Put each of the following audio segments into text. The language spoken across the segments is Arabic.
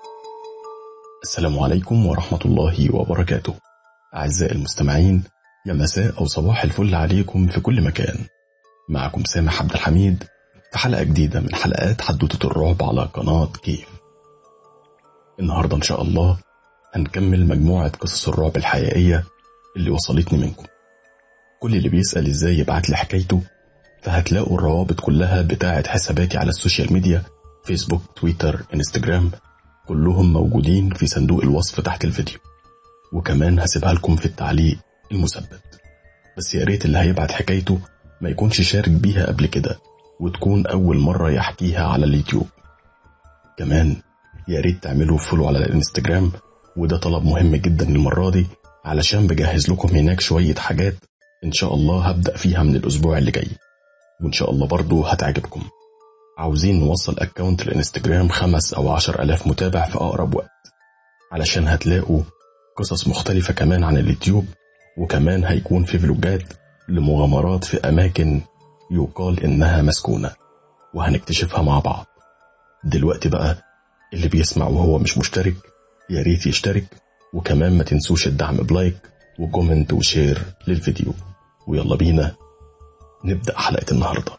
السلام عليكم ورحمة الله وبركاته. أعزائي المستمعين، يا مساء أو صباح الفل عليكم في كل مكان. معكم سامح عبد الحميد في حلقة جديدة من حلقات حدوتة الرعب على قناة كيف. النهاردة إن شاء الله هنكمل مجموعة قصص الرعب الحقيقية اللي وصلتني منكم. كل اللي بيسأل إزاي يبعت لي حكايته فهتلاقوا الروابط كلها بتاعة حساباتي على السوشيال ميديا، فيسبوك، تويتر، انستجرام، كلهم موجودين في صندوق الوصف تحت الفيديو، وكمان هسيبها لكم في التعليق المثبت. بس يا ريت اللي هيبعت حكايته ما يكونش شارك بيها قبل كده وتكون أول مرة يحكيها على اليوتيوب. كمان يا ريت تعملوا فولو على الانستجرام، وده طلب مهم جدا المرة دي علشان بجهز لكم هناك شوية حاجات إن شاء الله هبدأ فيها من الأسبوع اللي جاي، وإن شاء الله برضو هتعجبكم. عاوزين نوصل أكاونت الانستجرام 5 أو 10,000 متابع في أقرب وقت، علشان هتلاقوا قصص مختلفة كمان عن اليوتيوب، وكمان هيكون في فلوجات لمغامرات في أماكن يقال إنها مسكونة وهنكتشفها مع بعض. دلوقتي بقى اللي بيسمع وهو مش مشترك يا ريت يشترك، وكمان ما تنسوش الدعم بلايك وكومنت وشير للفيديو. ويلا بينا نبدأ حلقة النهاردة.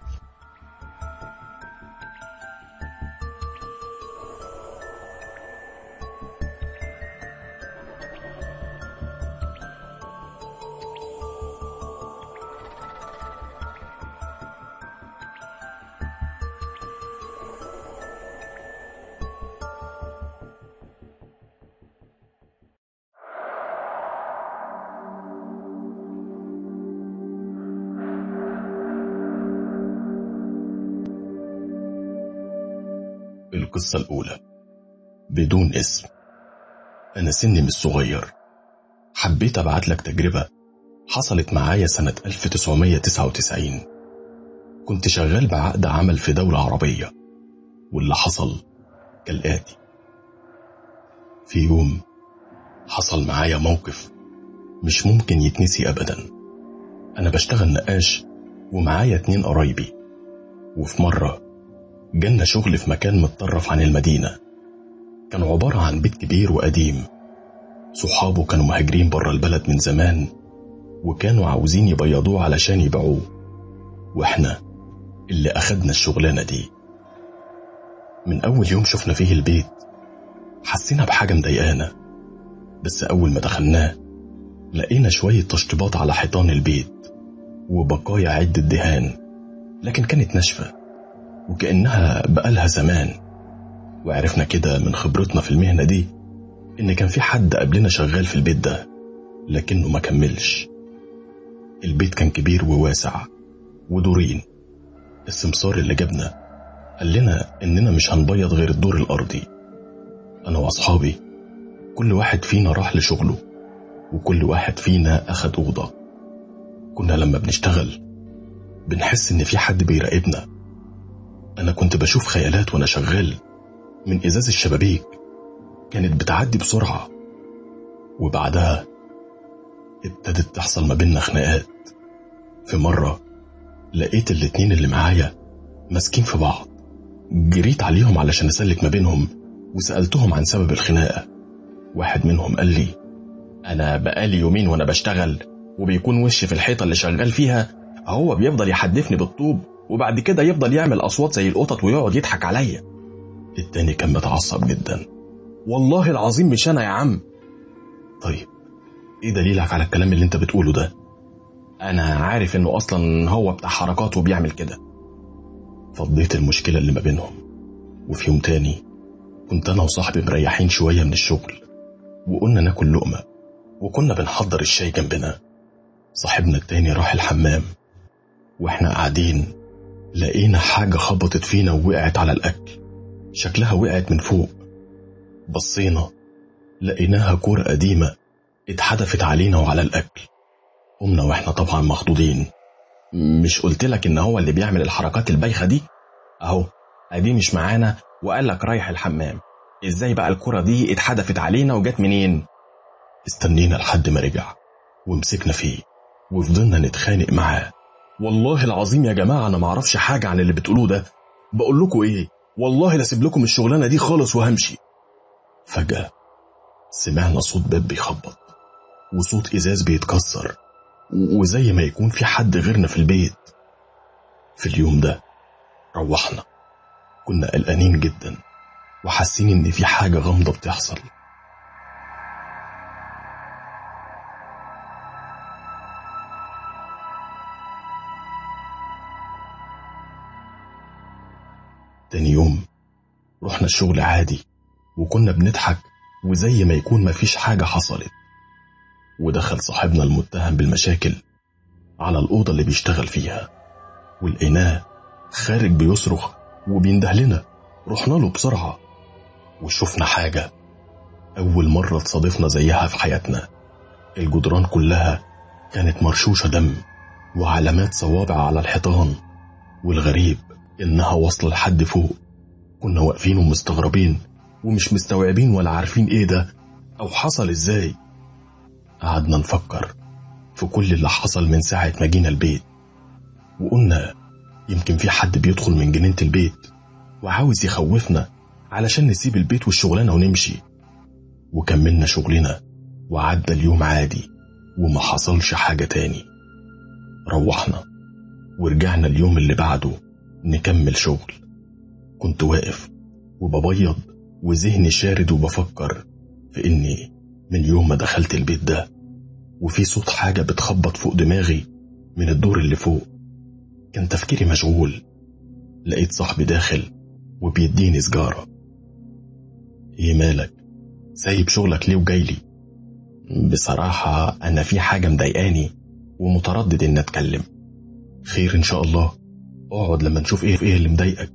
القصة الأولى بدون اسم. أنا سني مش صغير، حبيت أبعت لك تجربة حصلت معايا سنة 1999. كنت شغال بعقد عمل في دولة عربية، واللي حصل كالآتي. في يوم حصل معايا موقف مش ممكن يتنسي أبدا. أنا بشتغل نقاش ومعايا 2 قرايبي، وفي مرة جالنا شغل في مكان متطرف عن المدينة. كان عبارة عن بيت كبير وقديم، صحابه كانوا مهاجرين برا البلد من زمان وكانوا عاوزين يبيضوه علشان يبيعوه، واحنا اللي أخدنا الشغلانة دي. من أول يوم شفنا فيه البيت حسينا بحاجة مضايقانا، بس أول ما دخلناه لقينا شوية تشطيبات على حيطان البيت وبقايا عدة دهان، لكن كانت ناشفة وكأنها بقالها زمان. وعرفنا كده من خبرتنا في المهنة دي إن كان في حد قبلنا شغال في البيت ده لكنه ما كملش. البيت كان كبير وواسع ودورين. السمسار اللي جابنا قال لنا إننا مش هنبيض غير الدور الأرضي. أنا وأصحابي كل واحد فينا راح لشغله، وكل واحد فينا أخد أوضة. كنا لما بنشتغل بنحس إن في حد بيراقبنا. أنا كنت بشوف خيالات وأنا شغال من إزاز الشبابيك، كانت بتعدي بسرعة. وبعدها ابتدت تحصل ما بيننا خناقات. في مرة لقيت الاتنين اللي معايا ماسكين في بعض، جريت عليهم علشان أسلك ما بينهم وسألتهم عن سبب الخناقة. واحد منهم قال لي: أنا بقالي يومين وأنا بشتغل وبيكون وشي في الحيطة اللي شغال فيها، هو بيفضل يحدفني بالطوب وبعد كده يفضل يعمل أصوات زي القطط ويقعد يضحك عليا. التاني كان متعصب جدا: والله العظيم مش أنا يا عم. طيب إيه دليلك على الكلام اللي أنت بتقوله ده؟ أنا عارف إنه أصلا هو بتاع حركات وبيعمل كده. فضيت المشكلة اللي ما بينهم. وفي يوم تاني كنت أنا وصاحبي مريحين شوية من الشغل وقلنا ناكل لقمة، وكنا بنحضر الشاي جنبنا. صاحبنا التاني راح الحمام، وإحنا قاعدين لقينا حاجة خبطت فينا ووقعت على الأكل، شكلها وقعت من فوق. بصينا لقيناها كورة قديمة اتحدفت علينا وعلى الأكل. قمنا وإحنا طبعا مخضوضين. مش قلتلك إن هو اللي بيعمل الحركات البايخة دي؟ أهو أدي مش معانا وقالك رايح الحمام، إزاي بقى الكورة دي اتحدفت علينا وجات منين؟ استنينا لحد ما رجع ومسكنا فيه وفضلنا نتخانق معاه. والله العظيم يا جماعة أنا معرفش حاجة عن اللي بتقولوه ده. بقول لكم إيه، والله لاسيب لكم الشغلانة دي خالص وهمشي. فجأة سمعنا صوت باب بيخبط وصوت إزاز بيتكسر، وزي ما يكون في حد غيرنا في البيت. في اليوم ده روحنا كنا قلقانين جدا وحاسين إن في حاجة غامضة بتحصل. تاني يوم رحنا الشغل عادي وكنا بنضحك وزي ما يكون مفيش حاجة حصلت. ودخل صاحبنا المتهم بالمشاكل على الأوضة اللي بيشتغل فيها، ولقيناه خارج بيصرخ وبينده لنا. رحنا له بسرعة وشوفنا حاجة أول مرة تصادفنا زيها في حياتنا. الجدران كلها كانت مرشوشة دم وعلامات صوابع على الحيطان، والغريب إنها واصلة لحد فوق. كنا واقفين ومستغربين ومش مستوعبين ولا عارفين إيه ده أو حصل إزاي. قعدنا نفكر في كل اللي حصل من ساعة ما جينا البيت، وقلنا يمكن في حد بيدخل من جنينة البيت وعاوز يخوفنا علشان نسيب البيت والشغلانة ونمشي. وكملنا شغلنا وعدى اليوم عادي وما حصلش حاجة تاني. روحنا ورجعنا اليوم اللي بعده نكمل شغل. كنت واقف وببيض وذهني شارد وبفكر في إني من يوم ما دخلت البيت ده وفي صوت حاجة بتخبط فوق دماغي من الدور اللي فوق. كان تفكيري مشغول، لقيت صاحبي داخل وبيديني سجارة. ايه مالك؟ سايب شغلك ليه وجاي لي؟ بصراحة أنا في حاجة مضايقاني ومتردد إن أتكلم. خير إن شاء الله، اقعد لما نشوف ايه اللي مضايقك.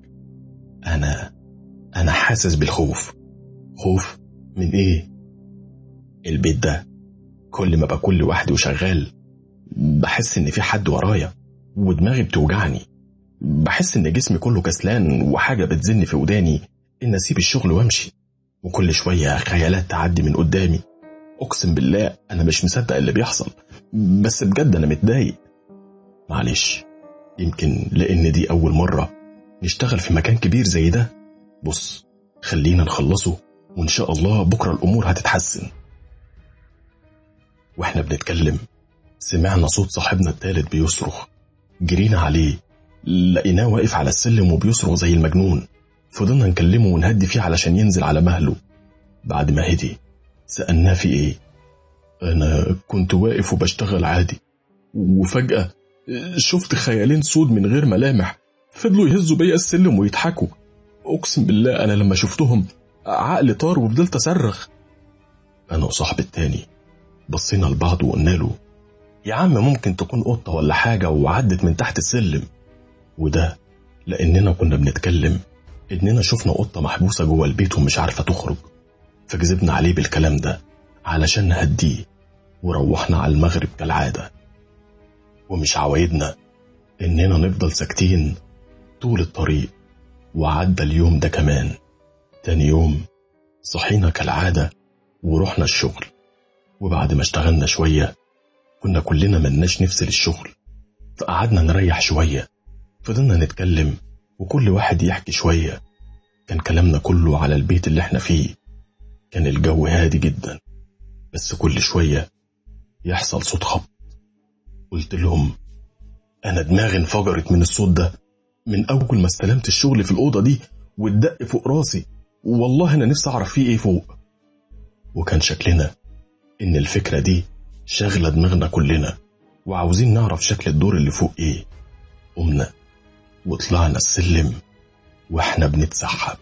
أنا حاسس بالخوف. خوف من ايه؟ البيت ده كل ما بكون لوحدي وشغال بحس إن في حد ورايا ودماغي بتوجعني. بحس إن جسمي كله كسلان وحاجة بتزني في وداني إن أسيب الشغل وامشي، وكل شوية خيالات تعدي من قدامي. أقسم بالله أنا مش مصدق اللي بيحصل، بس بجد أنا متضايق. معلش، يمكن لأن دي أول مرة نشتغل في مكان كبير زي ده. بص، خلينا نخلصه وإن شاء الله بكرة الأمور هتتحسن. وإحنا بنتكلم سمعنا صوت صاحبنا التالت بيصرخ. جرينا عليه لقيناه واقف على السلم وبيصرخ زي المجنون. فضلنا نكلمه ونهدي فيه علشان ينزل على مهله. بعد ما هدي سألناه في ايه. انا كنت واقف وبشتغل عادي وفجأة شفت خيالين سود من غير ملامح فضلوا يهزوا بيا السلم ويضحكوا. اقسم بالله انا لما شفتهم عقلي طار وفضلت اصرخ. انا وصاحبي التاني بصينا لبعض وقلنا له يا عم ممكن تكون قطة ولا حاجة وعدت من تحت السلم. وده لأننا كنا بنتكلم إننا شفنا قطة محبوسة جوه البيت ومش عارفة تخرج، فكذبنا عليه بالكلام ده علشان نهديه. وروحنا على المغرب كالعادة، ومش عوايدنا إننا نفضل ساكتين طول الطريق. وعدى اليوم ده كمان. تاني يوم صحينا كالعادة ورحنا الشغل، وبعد ما اشتغلنا شوية كنا كلنا ملناش نفس للشغل، فقعدنا نريح شوية. فضلنا نتكلم وكل واحد يحكي شوية. كان كلامنا كله على البيت اللي احنا فيه. كان الجو هادي جدا، بس كل شوية يحصل صوت خبط. قلت لهم أنا دماغي انفجرت من الصوت ده من أول ما استلمت الشغل في الأوضة دي والدق فوق راسي، والله أنا نفسي أعرف فيه إيه فوق. وكان شكلنا إن الفكرة دي شغلة دماغنا كلنا وعاوزين نعرف شكل الدور اللي فوق إيه. قمنا وطلعنا السلم وإحنا بنتسحب.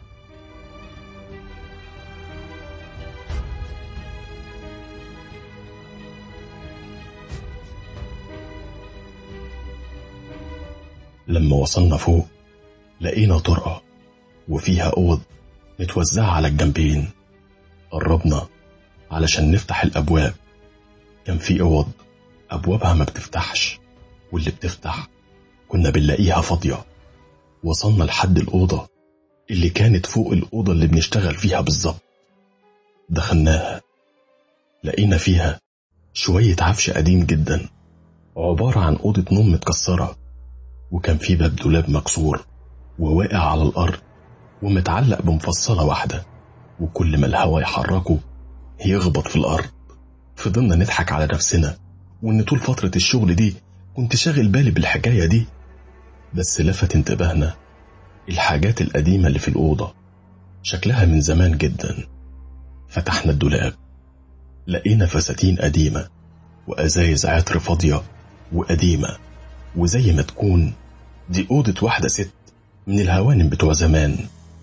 لما وصلنا فوق لقينا طرقة وفيها أوض متوزعة على الجنبين. قربنا علشان نفتح الأبواب. كان في أوض أبوابها ما بتفتحش، واللي بتفتح كنا بنلاقيها فاضية. وصلنا لحد الأوضة اللي كانت فوق الأوضة اللي بنشتغل فيها بالظبط. دخلناها لقينا فيها شوية عفش قديم جدا، عبارة عن أوضة نوم متكسرة. وكان في باب دولاب مكسور وواقع على الأرض ومتعلق بمفصلة واحدة، وكل ما الهوا يحركه يخبط في الأرض. فضلنا نضحك على نفسنا وإن طول فترة الشغل دي كنت شاغل بالي بالحكاية دي. بس لفت انتباهنا الحاجات القديمة اللي في الأوضة، شكلها من زمان جدا. فتحنا الدولاب، لقينا فساتين قديمة وأزايز عطر فاضية وقديمة، وزي ما تكون دي أوضة واحدة ست من الهوانم بتوع زمان.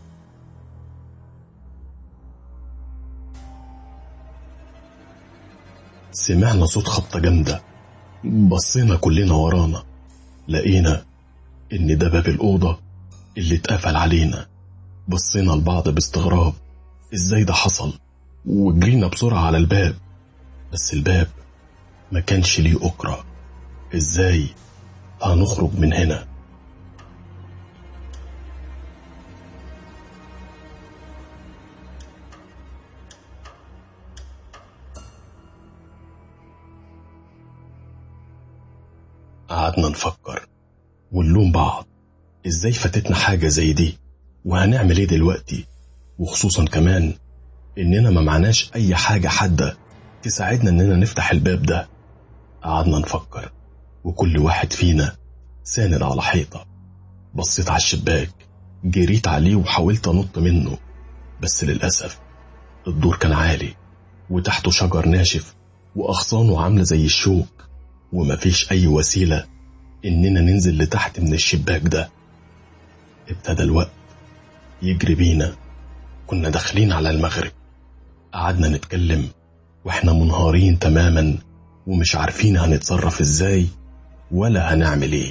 سمعنا صوت خبطة جامدة، بصينا كلنا ورانا، لقينا إن ده باب الأوضة اللي اتقفل علينا. بصينا لبعض باستغراب، إزاي ده حصل؟ وجرينا بسرعة على الباب، بس الباب ما كانش ليه أكرة. إزاي هنخرج من هنا؟ قعدنا نفكر ونلوم بعض، إزاي فاتتنا حاجة زي دي وهنعمل إيه دلوقتي؟ وخصوصا كمان إننا ما معناش أي حاجة حادة تساعدنا إننا نفتح الباب ده. قعدنا نفكر وكل واحد فينا ساند على حيطة. بصيت على الشباك، جريت عليه وحاولت أنط منه، بس للأسف الدور كان عالي وتحته شجر ناشف وأغصانه عاملة زي الشوك، ومفيش أي وسيلة إننا ننزل لتحت من الشباك ده. ابتدى الوقت يجري بينا، كنا داخلين على المغرب. قعدنا نتكلم واحنا منهارين تماما ومش عارفين هنتصرف ازاي ولا هنعمل ايه.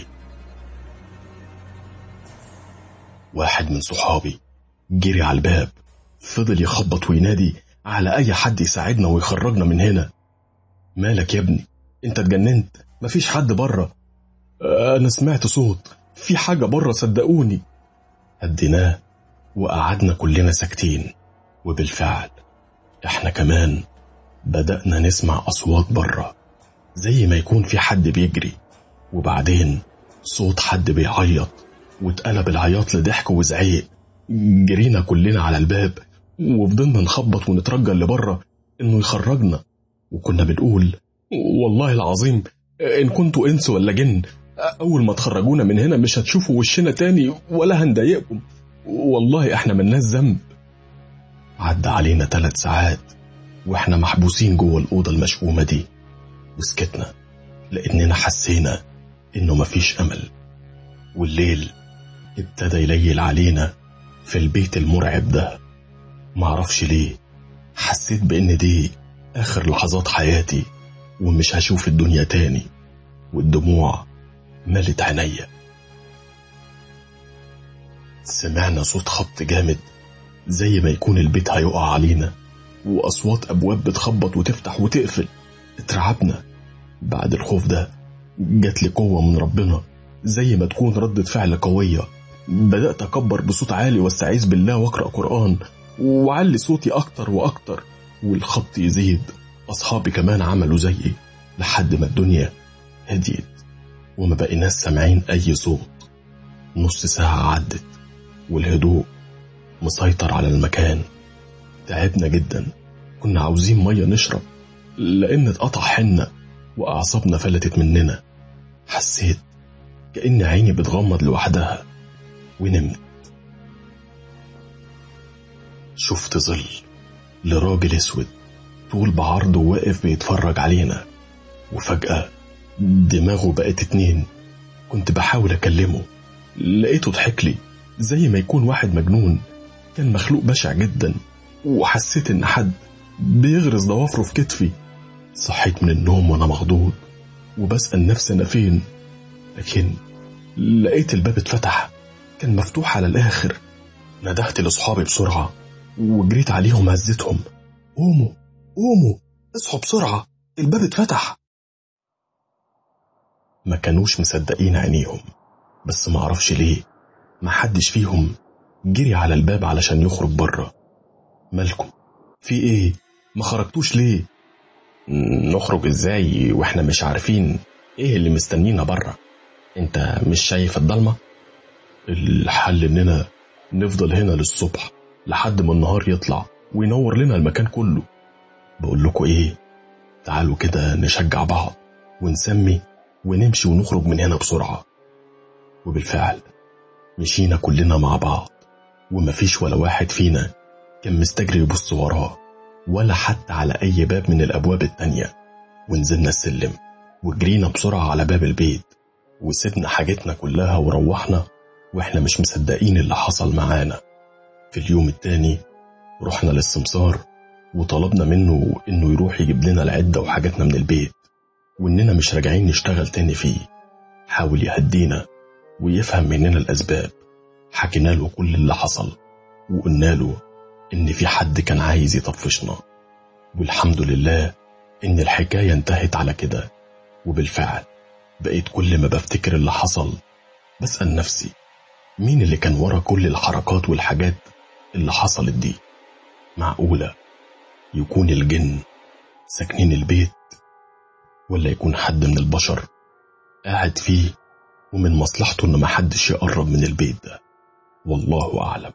واحد من صحابي جري على الباب، فضل يخبط وينادي على اي حد يساعدنا ويخرجنا من هنا. مالك يا ابني؟ انت اتجننت؟ مفيش حد بره. انا سمعت صوت، في حاجة بره صدقوني. هديناه وقعدنا كلنا ساكتين، وبالفعل احنا كمان بدأنا نسمع أصوات بره، زي ما يكون في حد بيجري، وبعدين صوت حد بيعيط، واتقلب العياط لضحك وزعيق. جرينا كلنا على الباب وفضلنا نخبط ونترجى اللي بره انه يخرجنا، وكنا بنقول والله العظيم ان كنتوا انس ولا جن، اول ما تخرجونا من هنا مش هتشوفوا وشنا تاني ولا هنضايقكم، والله احنا ملناش ذنب. عدى علينا 3 ساعات واحنا محبوسين جوه الأوضة المشؤومة دي، وسكتنا لأننا حسينا إنه مفيش أمل. والليل ابتدى يليل علينا في البيت المرعب ده. معرفش ليه حسيت بإن دي آخر لحظات حياتي ومش هشوف الدنيا تاني، والدموع ملت عينيا. سمعنا صوت خبط جامد زي ما يكون البيت هيقع علينا، وأصوات أبواب بتخبط وتفتح وتقفل. اترعبنا. بعد الخوف ده جات لي قوة من ربنا، زي ما تكون ردة فعل قوية. بدأت أكبر بصوت عالي واستعيذ بالله وأقرأ قرآن، وعلي صوتي أكتر وأكتر، والخبط يزيد. أصحابي كمان عملوا زيي لحد ما الدنيا هديت وما بقيناش سامعين أي صوت. نص ساعة عدت والهدوء مسيطر على المكان. تعبنا جدا، كنا عاوزين مية نشرب لأن اتقطع حنا وأعصابنا فلتت مننا. حسيت كأن عيني بتغمض لوحدها ونمت. شفت ظل لراجل اسود طول بعرضه واقف بيتفرج علينا، وفجأة دماغه بقت 2. كنت بحاول أكلمه، لقيته ضحك لي زي ما يكون واحد مجنون. كان مخلوق بشع جدا، وحسيت إن حد بيغرز ضوافره في كتفي. صحيت من النوم وأنا مخضوض وبسأل نفسي أنا فين، لكن لقيت الباب اتفتح، كان مفتوح على الآخر. ندهت لأصحابي بسرعة وجريت عليهم هزتهم، قوموا قوموا اصحوا بسرعة، الباب اتفتح. ما كانوش مصدقين عينيهم، بس ما عرفش ليه ما حدش فيهم جري على الباب علشان يخرج بره. مالكم؟ في ايه؟ ما خرجتوش ليه؟ نخرج ازاي واحنا مش عارفين ايه اللي مستنينا بره؟ انت مش شايف الضلمة؟ الحل اننا نفضل هنا للصبح لحد ما النهار يطلع وينور لنا المكان كله. بقول لكم ايه، تعالوا كده نشجع بعض ونسمي ونمشي ونخرج من هنا بسرعة. وبالفعل مشينا كلنا مع بعض، ومفيش ولا واحد فينا كان مستجري يبص وراه ولا حتى على أي باب من الأبواب التانية. ونزلنا السلم وجرينا بسرعة على باب البيت، وسيبنا حاجتنا كلها وروحنا وإحنا مش مصدقين اللي حصل معانا. في اليوم التاني رحنا للسمسار وطلبنا منه إنه يروح يجيب لنا العدة وحاجتنا من البيت، وإننا مش راجعين نشتغل تاني فيه. حاول يهدينا ويفهم مننا الأسباب. حكينا له كل اللي حصل وقلنا له إن في حد كان عايز يطفشنا، والحمد لله إن الحكاية انتهت على كده. وبالفعل بقيت كل ما بفتكر اللي حصل بسأل نفسي مين اللي كان ورا كل الحركات والحاجات اللي حصلت دي؟ معقولة يكون الجن ساكنين البيت، ولا يكون حد من البشر قاعد فيه ومن مصلحته إن محدش يقرب من البيت ده؟ والله أعلم.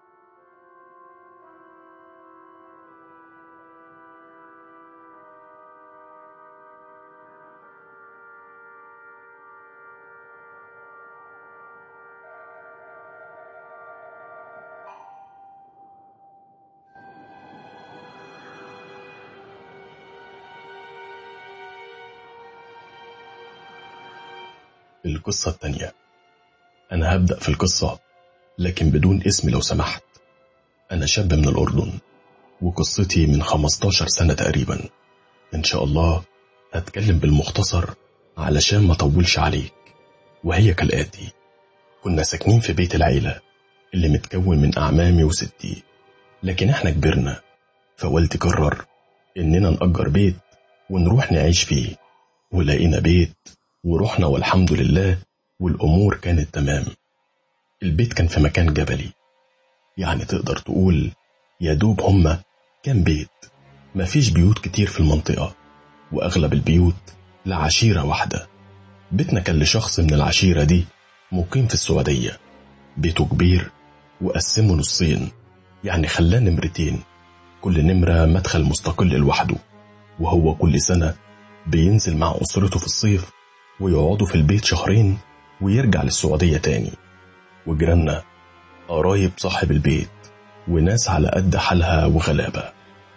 القصة التانية. أنا هبدأ في القصة لكن بدون اسم لو سمحت. أنا شاب من الأردن، وقصتي من 15 سنة تقريبا. إن شاء الله هتكلم بالمختصر علشان ما طولش عليك. وهي كالآتي: كنا ساكنين في بيت العيلة اللي متكون من أعمامي وستي، لكن إحنا كبرنا فوالدي قرر إننا نأجر بيت ونروح نعيش فيه. ولقينا بيت ورحنا والحمد لله، والأمور كانت تمام. البيت كان في مكان جبلي، يعني تقدر تقول يدوب هما كان بيت، مفيش بيوت كتير في المنطقة، وأغلب البيوت لعشيرة واحدة. بيتنا كان لشخص من العشيرة دي مقيم في السعودية. بيته كبير وقسمه نصين، يعني خلاه نمرتين، كل نمرة مدخل مستقل لوحده. وهو كل سنة بينزل مع أسرته في الصيف ويقعدوا في البيت شهرين ويرجع للسعودية تاني. وجيراننا قرايب صاحب البيت وناس على قد حالها وغلابة.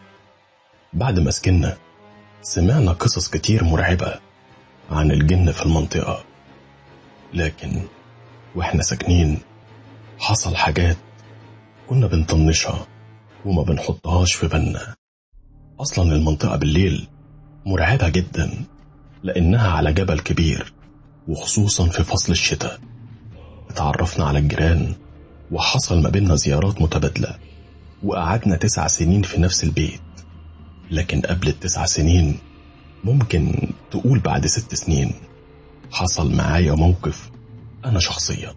بعد ما سكننا سمعنا قصص كتير مرعبة عن الجن في المنطقة، لكن واحنا ساكنين حصل حاجات كنا بنطنشها وما بنحطهاش في بالنا. أصلا المنطقة بالليل مرعبة جدا لأنها على جبل كبير، وخصوصا في فصل الشتاء. اتعرفنا على الجيران وحصل ما بيننا زيارات متبادلة، وقعدنا 9 سنين في نفس البيت. لكن قبل ال9 سنين، ممكن تقول بعد 6 سنين، حصل معايا موقف. أنا شخصيا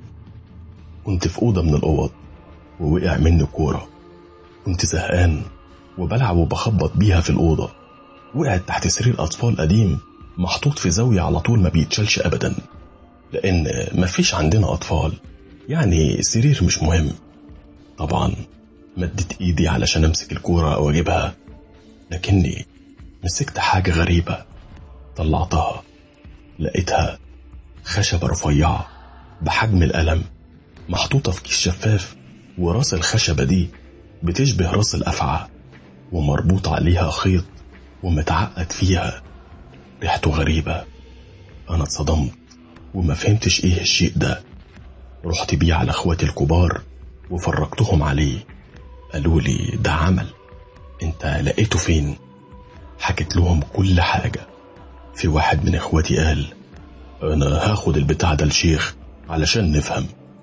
كنت في أوضة من الأوض ووقع مني كورة. كنت زهقان وبلعب وبخبط بيها في الأوضة، وقعت تحت سرير أطفال قديم محطوط في زاوية على طول ما بيتشالش أبدا، لأن مفيش عندنا أطفال، يعني سرير مش مهم. طبعا مدت إيدي علشان أمسك الكورة أو أجيبها، لكني مسكت حاجة غريبة. طلعتها لقيتها خشبة رفيعة بحجم القلم محطوطة في كيس شفاف، وراس الخشبة دي بتشبه راس الأفعى، ومربوط عليها خيط ومتعقد فيها. ريحته غريبة. أنا اتصدمت وما فهمتش إيه الشيء ده. رحت بيه على أخواتي الكبار وفرجتهم عليه. قالوا لي ده عمل، انت لقيته فين؟ حكيت لهم كل حاجة. في واحد من اخواتي قال انا هاخد البتاع ده الشيخ علشان نفهم،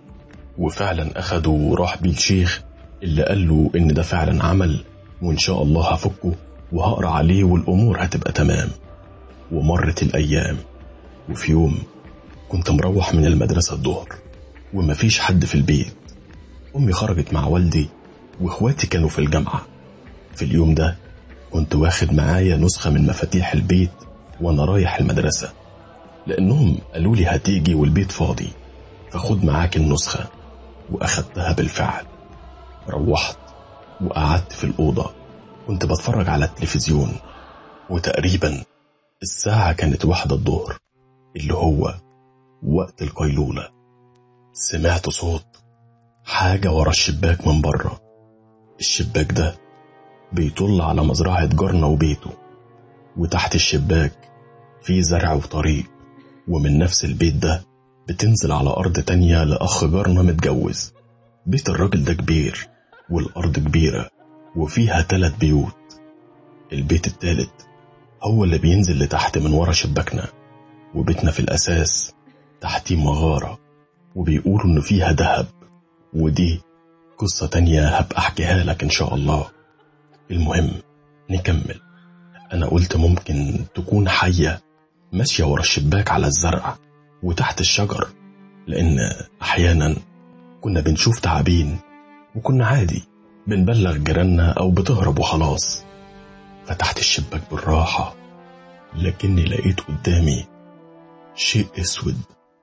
وفعلا اخده وراح بيه الشيخ اللي قال له ان ده فعلا عمل، وان شاء الله هفكه وهقرأ عليه والامور هتبقى تمام. ومرت الايام، وفي يوم كنت مروح من المدرسة الظهر ومفيش حد في البيت. امي خرجت مع والدي واخواتي كانوا في الجامعة. في اليوم ده كنت واخد معايا نسخة من مفاتيح البيت وانا رايح المدرسة، لانهم قالوا لي هتيجي والبيت فاضي فخد معاك النسخة. واخدتها بالفعل. روحت وقعدت في الأوضة كنت بتفرج على التلفزيون، وتقريبا الساعة كانت 1 الظهر، اللي هو وقت القيلولة. سمعت صوت حاجة ورا الشباك من بره. الشباك ده بيطل على مزرعة جارنا وبيته، وتحت الشباك في زرع وطريق، ومن نفس البيت ده بتنزل على أرض تانية لأخ جارنا متجوز. بيت الراجل ده كبير، والأرض كبيرة وفيها 3 بيوت. البيت التالت هو اللي بينزل لتحت من ورا شباكنا، وبيتنا في الأساس تحتيه مغارة، وبيقولوا إنه فيها دهب، ودي قصة تانية هبقى أحكيها لك إن شاء الله. المهم نكمل. أنا قلت ممكن تكون حية ماشية ورا الشباك على الزرع وتحت الشجر، لأن أحيانا كنا بنشوف تعابين وكنا عادي بنبلغ جيراننا أو بتهرب وخلاص. فتحت الشباك بالراحة، لكني لقيت قدامي شيء اسود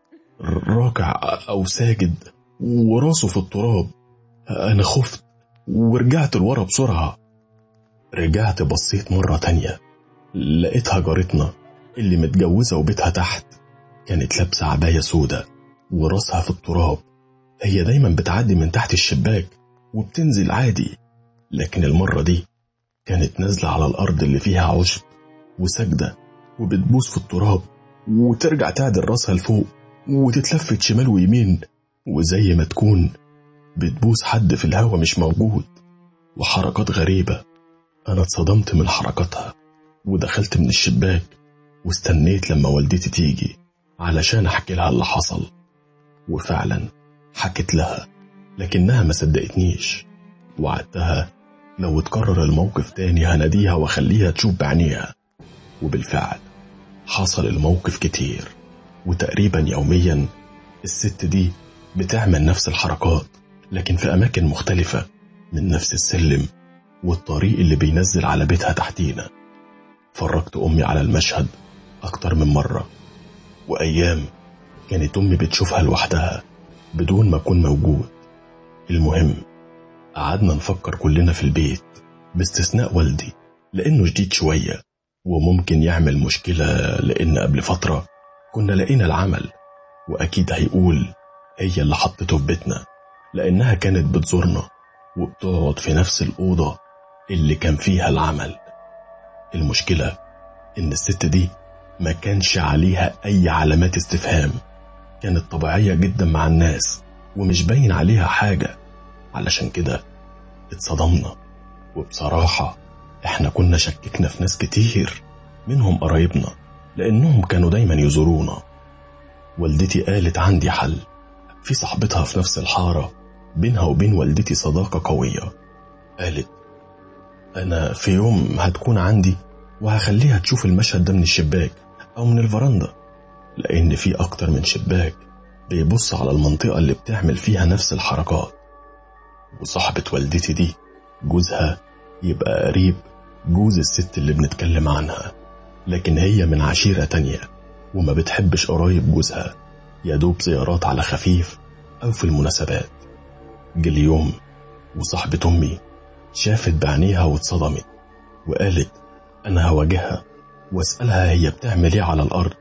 راكع أو ساجد وراسه في التراب. أنا خفت ورجعت لورا بسرعة. رجعت بصيت مرة تانية، لقيتها جارتنا اللي متجوزة وبيتها تحت. كانت لابسة عباية سودة وراسها في التراب. هي دايما بتعدي من تحت الشباك وبتنزل عادي، لكن المرة دي كانت نازلة على الأرض اللي فيها عشب وسجدة، وبتبوس في التراب وترجع تعدل راسها لفوق وتتلفت شمال ويمين، وزي ما تكون بتبوس حد في الهوا مش موجود، وحركات غريبة. أنا اتصدمت من حركاتها ودخلت من الشباك واستنيت لما والدتي تيجي علشان أحكي لها اللي حصل. وفعلا حكيت لها، لكنها ما صدقتنيش. وعدتها لو اتكرر الموقف تاني هناديها وخليها تشوف بعينيها. وبالفعل حصل الموقف كتير، وتقريبا يوميا الست دي بتعمل نفس الحركات، لكن في أماكن مختلفة من نفس السلم والطريق اللي بينزل على بيتها تحتينا. فرجت أمي على المشهد أكتر من مرة، وأيام كانت أمي بتشوفها لوحدها بدون ما أكون موجود. المهم قعدنا نفكر كلنا في البيت باستثناء والدي، لأنه جديد شوية وممكن يعمل مشكلة، لأن قبل فترة كنا لقينا العمل، وأكيد هيقول هي اللي حطته في بيتنا، لأنها كانت بتزورنا وبتقعد في نفس الأوضة اللي كان فيها العمل. المشكلة إن الست دي ما كانش عليها أي علامات استفهام، كانت طبيعية جدا مع الناس ومش باين عليها حاجة. علشان كده اتصدمنا، وبصراحة احنا كنا شككنا في ناس كتير منهم قرايبنا، لأنهم كانوا دايما يزورونا. والدتي قالت عندي حل. في صاحبتها في نفس الحارة بينها وبين والدتي صداقة قوية. قالت أنا في يوم هتكون عندي وهخليها تشوف المشهد ده من الشباك أو من الفرندا، لأن في أكتر من شباك بيبص على المنطقة اللي بتعمل فيها نفس الحركات. وصاحبة والدتي دي جوزها يبقى قريب جوز الست اللي بنتكلم عنها، لكن هي من عشيرة تانية وما بتحبش قرايب جوزها، يدوب زيارات على خفيف أو في المناسبات. جه اليوم وصاحبة أمي شافت بعينيها واتصدمت، وقالت أنا هواجهها واسألها هي بتعمل ايه على الأرض،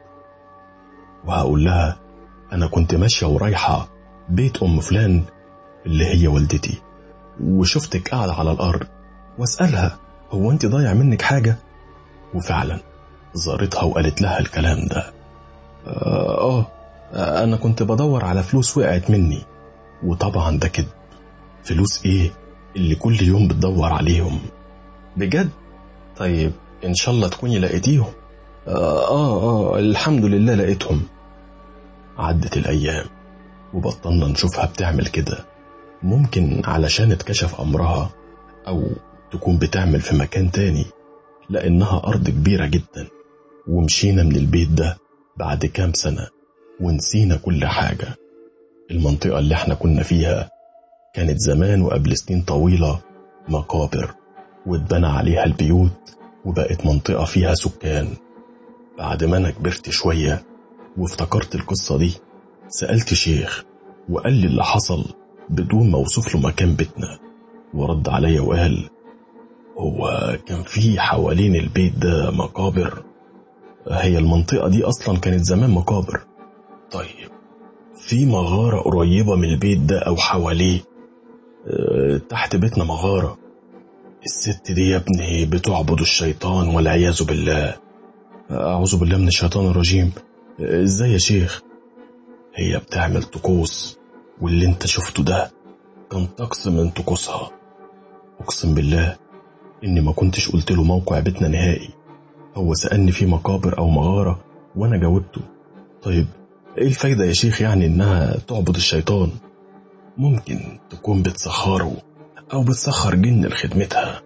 وهقول لها أنا كنت ماشية ورايحة بيت أم فلان اللي هي والدتي، وشفتك قاعدة على الأرض، واسألها هو أنت ضايع منك حاجة؟ وفعلا زارتها وقالت لها الكلام ده. أنا كنت بدور على فلوس وقعت مني. وطبعا ده كده، فلوس إيه اللي كل يوم بتدور عليهم؟ بجد؟ طيب إن شاء الله تكوني لقيتيهم. الحمد لله لقيتهم. عدت الأيام وبطلنا نشوفها بتعمل كده، ممكن علشان اتكشف أمرها أو تكون بتعمل في مكان تاني، لأنها أرض كبيرة جدا. ومشينا من البيت ده بعد كام سنة ونسينا كل حاجة. المنطقة اللي احنا كنا فيها كانت زمان وقبل سنين طويلة مقابر، واتبنى عليها البيوت وبقت منطقة فيها سكان. بعد ما أنا كبرت شوية وافتكرت القصة دي، سألت شيخ وقال لي اللي حصل بدون ما اوصف له مكان بيتنا، ورد عليا وقال هو كان في حوالين البيت ده مقابر؟ هي المنطقة دي أصلا كانت زمان مقابر. طيب في مغارة قريبة من البيت ده أو حواليه؟ تحت بيتنا مغارة. الست دي يا ابني بتعبد الشيطان والعياذ بالله. أعوذ بالله من الشيطان الرجيم. إزاي يا شيخ؟ هي بتعمل طقوس، واللي انت شفته ده كان طقس من طقوسها. أقسم بالله إني ما كنتش قلت له موقع بيتنا نهائي. هو سألني في مقابر أو مغارة وأنا جاوبته. طيب إيه الفايدة يا شيخ يعني إنها تعبد الشيطان؟ ممكن تكون بتسخره أو بتسخر جن لخدمتها.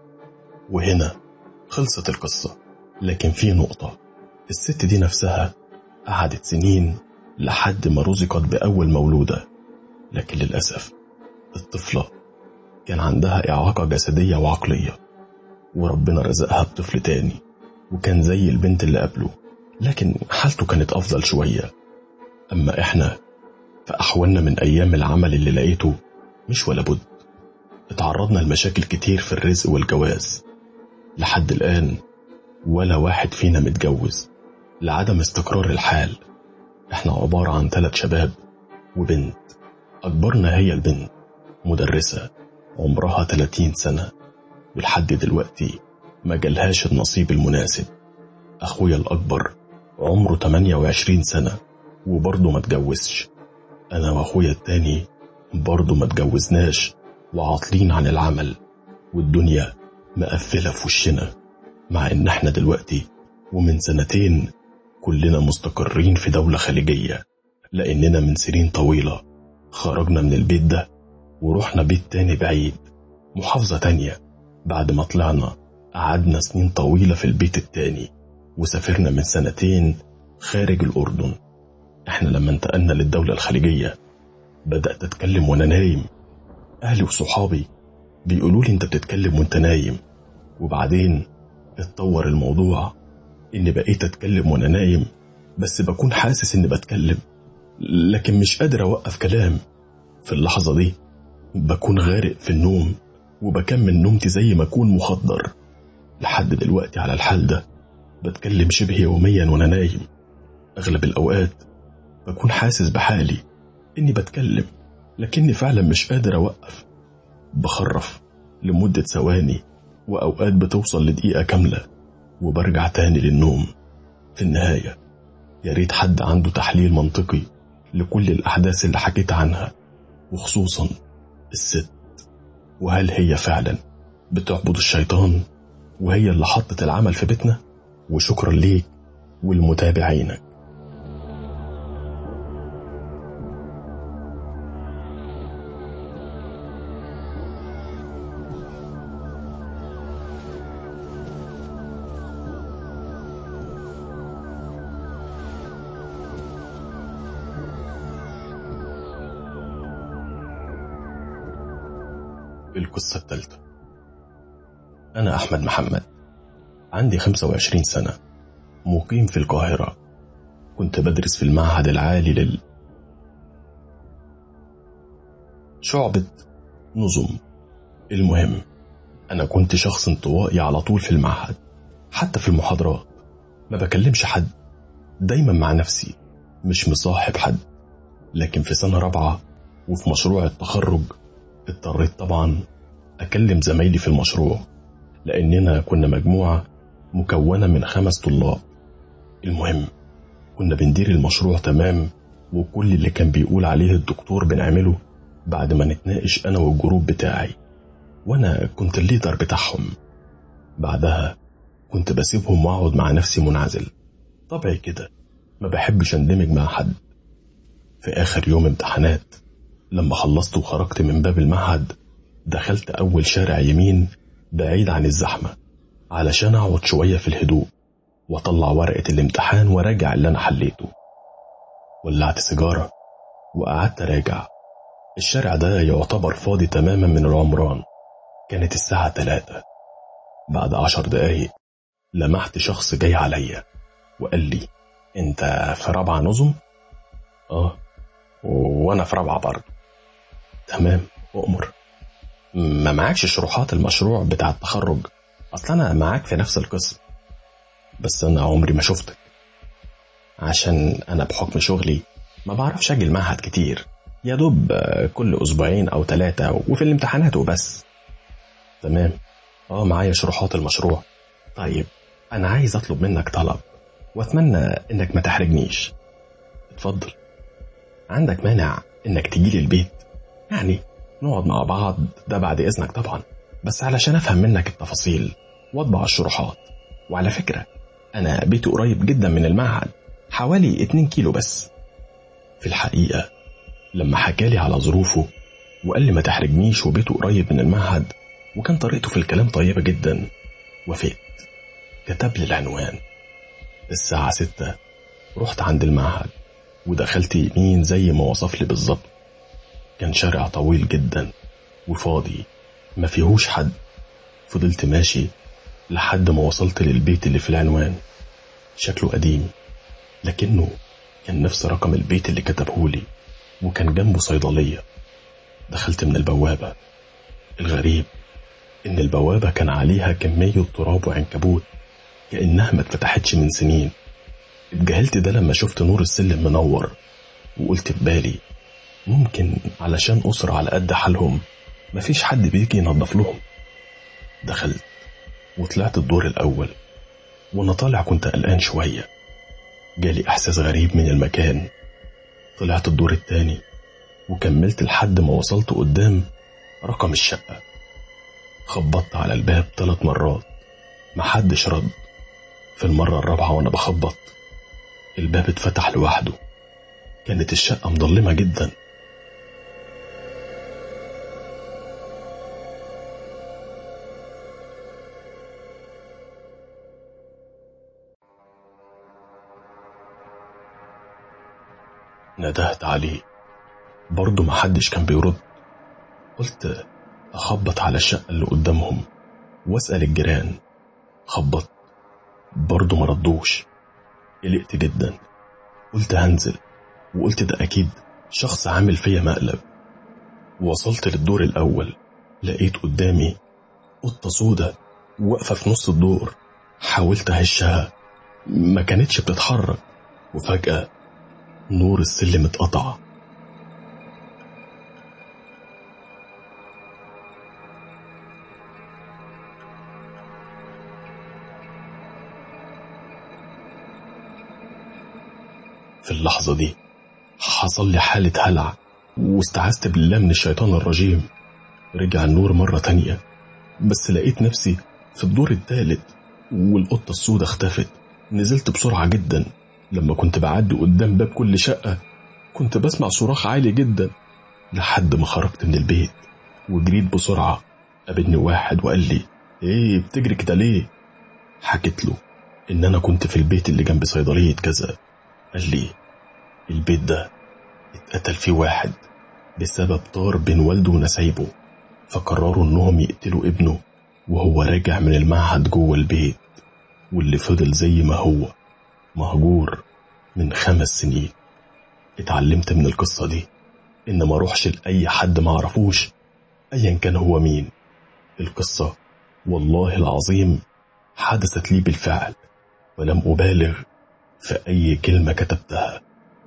وهنا خلصت القصة. لكن في نقطة، الست دي نفسها قعدت سنين لحد ما رزقت بأول مولودة، لكن للأسف الطفلة كان عندها إعاقة جسدية وعقلية، وربنا رزقها بطفل تاني وكان زي البنت اللي قبله، لكن حالته كانت أفضل شوية. أما إحنا فأحولنا من أيام العمل اللي لقيته مش ولا بد. اتعرضنا لمشاكل كتير في الرزق والجواز. لحد الآن ولا واحد فينا متجوز لعدم استقرار الحال. احنا عبارة عن 3 شباب وبنت. أكبرنا هي البنت، مدرسة عمرها 30 سنة، ولحد دلوقتي ما جالهاش النصيب المناسب. أخويا الأكبر عمره 28 سنة وبرضه ما تجوزش. أنا وأخويا التاني برضه ما تجوزناش وعاطلين عن العمل، والدنيا مقفلة في وشنا. مع إن احنا دلوقتي ومن 2 كلنا مستقرين في دولة خليجية، لأننا من سنين طويلة خرجنا من البيت ده ورحنا بيت تاني بعيد، محافظة تانية. بعد ما طلعنا قعدنا سنين طويلة في البيت التاني، وسافرنا من 2 خارج الأردن. احنا لما انتقلنا للدولة الخليجية بدأت أتكلم وأنا نايم. أهلي وصحابي بيقولوا لي أنت بتتكلم وأنت نايم، وبعدين اتطور الموضوع إني بقيت أتكلم وأنا نايم، بس بكون حاسس إني بتكلم لكن مش قادر أوقف كلام. في اللحظة دي بكون غارق في النوم وبكمل نومتي زي ما أكون مخدر. لحد دلوقتي على الحال ده بتكلم شبه يوميا وأنا نايم. أغلب الأوقات بكون حاسس بحالي إني بتكلم لكني فعلا مش قادر أوقف. بخرف لمدة ثواني، وأوقات بتوصل لدقيقة كاملة، وبرجع تاني للنوم. في النهاية يا ريت حد عنده تحليل منطقي لكل الأحداث اللي حكيت عنها، وخصوصا الست، وهل هي فعلا بتعبد الشيطان وهي اللي حطت العمل في بيتنا؟ وشكرا ليك والمتابعينك. القصة الثالثة. أنا أحمد محمد، عندي 25 سنة، مقيم في القاهرة. كنت بدرس في المعهد العالي شعبة نظم. المهم أنا كنت شخص انطوائي على طول في المعهد، حتى في المحاضرات ما بكلمش حد، دايما مع نفسي مش مصاحب حد. لكن في سنة 4 وفي مشروع التخرج اضطريت طبعا أكلم زمايلي في المشروع، لأننا كنا مجموعة مكونة من 5 طلاب. المهم كنا بندير المشروع تمام، وكل اللي كان بيقول عليه الدكتور بنعمله بعد ما نتناقش أنا والجروب بتاعي، وأنا كنت الليدر بتاعهم. بعدها كنت بسيبهم وأقعد مع نفسي منعزل، طبعي كده ما بحبش اندمج مع حد. في آخر يوم امتحانات لما خلصت وخرجت من باب المعهد، دخلت أول شارع يمين بعيد عن الزحمة علشان أقعد شوية في الهدوء وأطلع ورقة الامتحان وراجع اللي أنا حليته. ولعت سيجارة وقعدت راجع. الشارع ده يعتبر فاضي تماما من العمران. كانت الساعة 3. بعد 10 دقايق لمحت شخص جاي عليا وقال لي انت في 4 نظم؟ وانا في 4 برضه. تمام، أؤمر. ما معاكش شروحات المشروع بتاع التخرج؟ أصلا أنا معاك في نفس القسم. بس أنا عمري ما شفتك، عشان أنا بحكم شغلي ما بعرفش أجي المعهد كتير، يا دوب كل أسبوعين أو 3 وفي الامتحانات وبس. تمام، معايا شروحات المشروع. طيب أنا عايز أطلب منك طلب، وأتمنى إنك ما تحرجنيش. اتفضل. عندك مانع إنك تجيلي البيت؟ يعني نقعد مع بعض، ده بعد إذنك طبعا، بس علشان أفهم منك التفاصيل وأطبع الشروحات. وعلى فكرة أنا بيتي قريب جدا من المعهد، حوالي 2 كيلو بس. في الحقيقة لما حكالي على ظروفه وقال لي ما تحرجنيش وبيته قريب من المعهد، وكان طريقته في الكلام طيبة جدا، وافقت. كتب لي العنوان. الساعة 6 رحت عند المعهد ودخلت يمين زي ما وصف لي بالظبط. كان شارع طويل جدا وفاضي ما فيهوش حد. فضلت ماشي لحد ما وصلت للبيت اللي في العنوان. شكله قديم، لكنه كان نفس رقم البيت اللي كتبهولي، وكان جنبه صيدلية. دخلت من البوابة. الغريب إن البوابة كان عليها كمية تراب وعنكبوت كأنها ما اتفتحتش من سنين. اتجاهلت ده لما شفت نور السلم منور، وقلت في بالي ممكن علشان أسرة على قد حالهم مفيش حد بيجي ينظف لهم. دخلت وطلعت الدور الأول، وانا طالع كنت قلقان شوية. جالي إحساس غريب من المكان. طلعت الدور التاني وكملت لحد ما وصلت قدام رقم الشقة. خبطت على الباب 3 مرات، محدش رد. في المرة الرابعة وانا بخبط الباب اتفتح لوحده. كانت الشقة مظلمة جدا. ندهت عليه، برضه محدش كان بيرد. قلت أخبط على الشقة اللي قدامهم واسأل الجيران. خبطت، برضه مردوش. قلقت جدا، قلت هنزل، وقلت ده أكيد شخص عامل فيا مقلب. وصلت للدور الأول، لقيت قدامي قطة سودة واقفة في نص الدور. حاولت أهشها، ما كانتش بتتحرك. وفجأة نور السلم اتقطع. في اللحظة دي حصل لي حالة هلع، واستعذت بالله من الشيطان الرجيم. رجع النور مرة تانية، بس لقيت نفسي في الدور الثالث والقطة السودة اختفت. نزلت بسرعة جدا. لما كنت بعدي قدام باب كل شقة كنت بسمع صراخ عالي جدا، لحد ما خرجت من البيت وجريت بسرعة. قابلني واحد وقال لي ايه بتجري كده ليه؟ حكيت له ان انا كنت في البيت اللي جنب صيدلية كذا. قال لي البيت ده اتقتل فيه واحد بسبب طار بين والده ونسايبه، فقرروا انهم يقتلوا ابنه وهو راجع من المعهد جوه البيت، واللي فضل زي ما هو مهجور من 5 سنين. اتعلمت من القصة دي ان ما اروحش لأي حد ما اعرفوش ايا كان هو مين. القصة والله العظيم حدثت لي بالفعل، ولم أبالغ في أي كلمة كتبتها.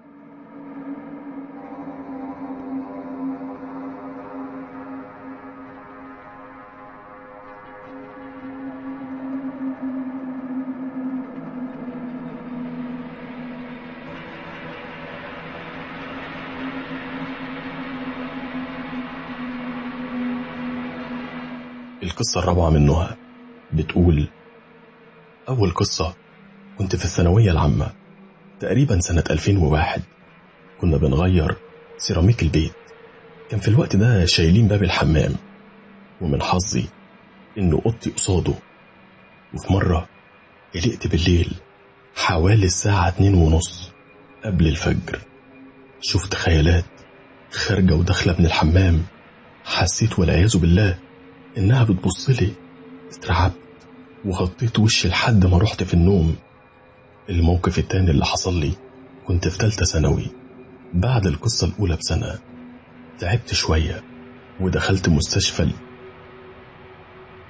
القصة الرابعة منها بتقول: أول قصة كنت في الثانوية العامة تقريبا سنة 2001. كنا بنغير سيراميك البيت. كان في الوقت ده شايلين باب الحمام، ومن حظي إنه أوضتي قصاده. وفي مرة قلقت بالليل حوالي الساعة 2:30 قبل الفجر. شفت خيالات خارجة وداخلة من الحمام. حسيت والعياذ بالله إنها بتبصلي. اترعبت وغطيت وشي لحد ما رحت في النوم. الموقف التاني اللي حصل لي كنت في 3 ثانوي بعد القصة الأولى بسنة. تعبت شوية ودخلت مستشفى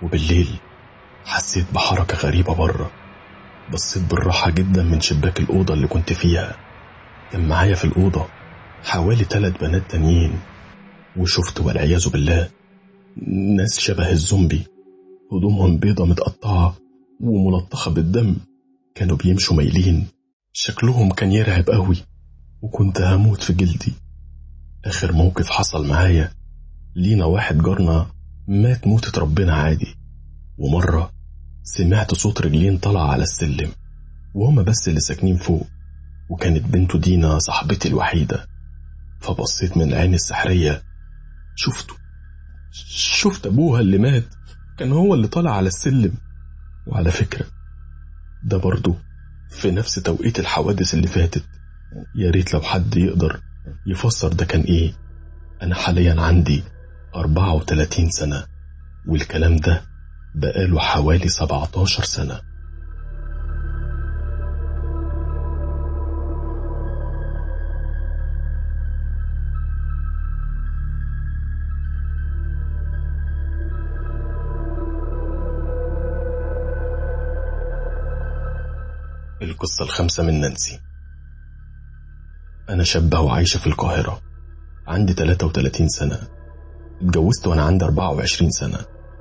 وبالليل حسيت بحركة غريبة بره. بصيت بالراحة جدا من شباك الأوضة اللي كنت فيها. كان معايا في الأوضة حوالي 3 بنات تانيين، وشفت والعياذ بالله ناس شبه الزومبي، هدومهم بيضة متقطعة وملطخة بالدم، كانوا بيمشوا مايلين، شكلهم كان يرعب قوي وكنت هموت في جلدي. آخر موقف حصل معايا، لينا واحد جارنا مات موتة ربنا عادي، ومرة سمعت صوت رجلين طلع على السلم وهما بس اللي ساكنين فوق، وكانت بنته دينا صاحبتي الوحيدة. فبصيت من العين السحرية شفت أبوها اللي مات كان هو اللي طلع على السلم. وعلى فكرة ده برضو في نفس توقيت الحوادث اللي فاتت. يا ريت لو حد يقدر يفسر ده كان ايه. انا حاليا عندي 34 سنة والكلام ده بقاله حوالي 17 سنة. القصة الخامسة من نانسي. أنا شابة وعايشة في القاهرة، عندي 33 سنة، اتجوزت وأنا عندي 24 سنة.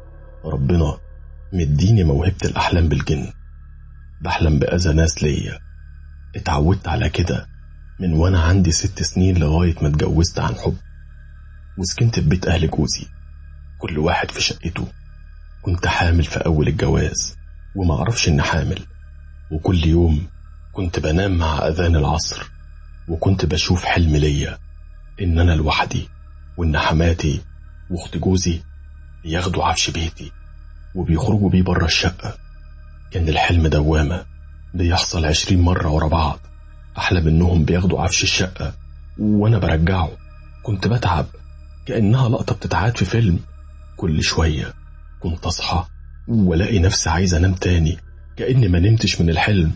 ربنا مديني موهبة الأحلام بالجن، بحلم بأذى ناس ليا. اتعودت على كده من وأنا عندي 6 سنين لغاية ما اتجوزت عن حب، وسكنت في بيت أهل جوزي كل واحد في شقته. كنت حامل في أول الجواز وما أعرفش إني حامل، وكل يوم كنت بنام مع أذان العصر، وكنت بشوف حلم ليا إن أنا لوحدي، وإن حماتي واخت جوزي ياخدوا عفش بيتي وبيخرجوا بيه برا الشقة. كان الحلم دوامة بيحصل 20 مرة ورا بعض، أحلم إنهم بياخدوا عفش الشقة وأنا برجعه. كنت بتعب كأنها لقطة بتتعاد في فيلم. كل شوية كنت أصحى ولاقي نفسي عايز أنام تاني كأني ما نمتش من الحلم،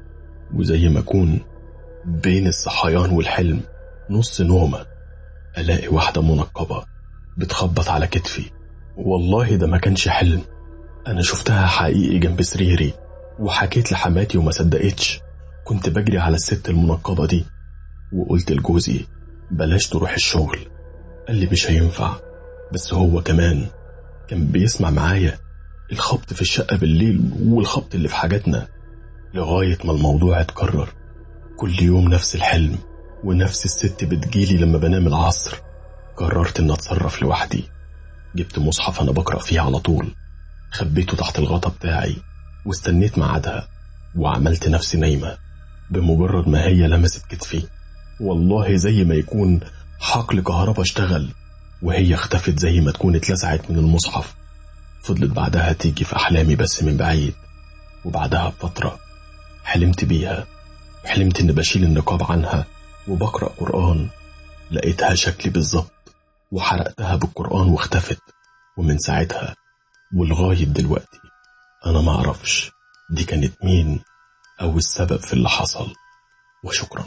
وزي ما أكون بين الصحيان والحلم نص نومة ألاقي واحدة منقبة بتخبط على كتفي. والله ده ما كانش حلم، أنا شفتها حقيقي جنب سريري، وحكيت لحماتي وما صدقتش. كنت بجري على الست المنقبة دي وقلت لجوزي بلاش تروح الشغل. قال لي مش هينفع، بس هو كمان كان بيسمع معايا الخبط في الشقة بالليل والخبط اللي في حاجاتنا، لغاية ما الموضوع اتكرر. كل يوم نفس الحلم ونفس الست بتجيلي لما بنام العصر. قررت ان اتصرف لوحدي، جبت مصحف انا بقرأ فيه على طول، خبيته تحت الغطا بتاعي واستنيت ميعادها وعملت نفسي نايمة. بمجرد ما هي لمست كتفي والله زي ما يكون حقل كهرباء اشتغل، وهي اختفت زي ما تكون اتلسعت من المصحف. فضلت بعدها تيجي في أحلامي بس من بعيد، وبعدها بفترة حلمت بيها، حلمت إن بشيل النقاب عنها وبقرأ قرآن. لقيتها شكلي بالظبط وحرقتها بالقرآن واختفت. ومن ساعتها ولغاية دلوقتي أنا ما أعرفش دي كانت مين أو السبب في اللي حصل. وشكرا.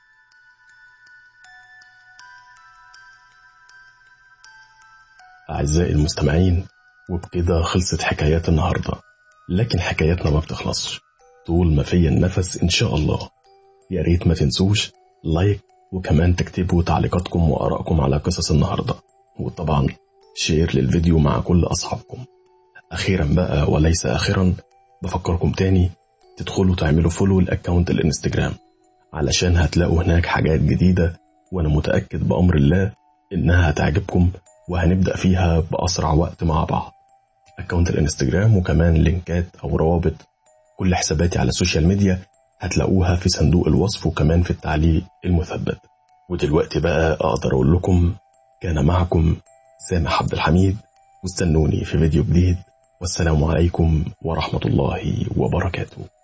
أعزائي المستمعين، وبكده خلصت حكايات النهاردة، لكن حكاياتنا ما بتخلصش طول ما فيا النفس إن شاء الله. يا ريت ما تنسوش لايك، وكمان تكتبوا تعليقاتكم وآرائكم على قصص النهاردة، وطبعا شير للفيديو مع كل أصحابكم. أخيرا بقى وليس آخرا، بفكركم تاني تدخلوا تعملوا فولو الأكاونت الانستجرام، علشان هتلاقوا هناك حاجات جديدة، وأنا متأكد بأمر الله إنها هتعجبكم، وهنبدأ فيها بأسرع وقت مع بعض. أكاونت الانستجرام وكمان لينكات أو روابط كل حساباتي على السوشيال ميديا هتلاقوها في صندوق الوصف وكمان في التعليق المثبت. ودلوقتي بقى أقدر أقول لكم كان معكم سامح عبد الحميد، واستنوني في فيديو جديد، والسلام عليكم ورحمة الله وبركاته.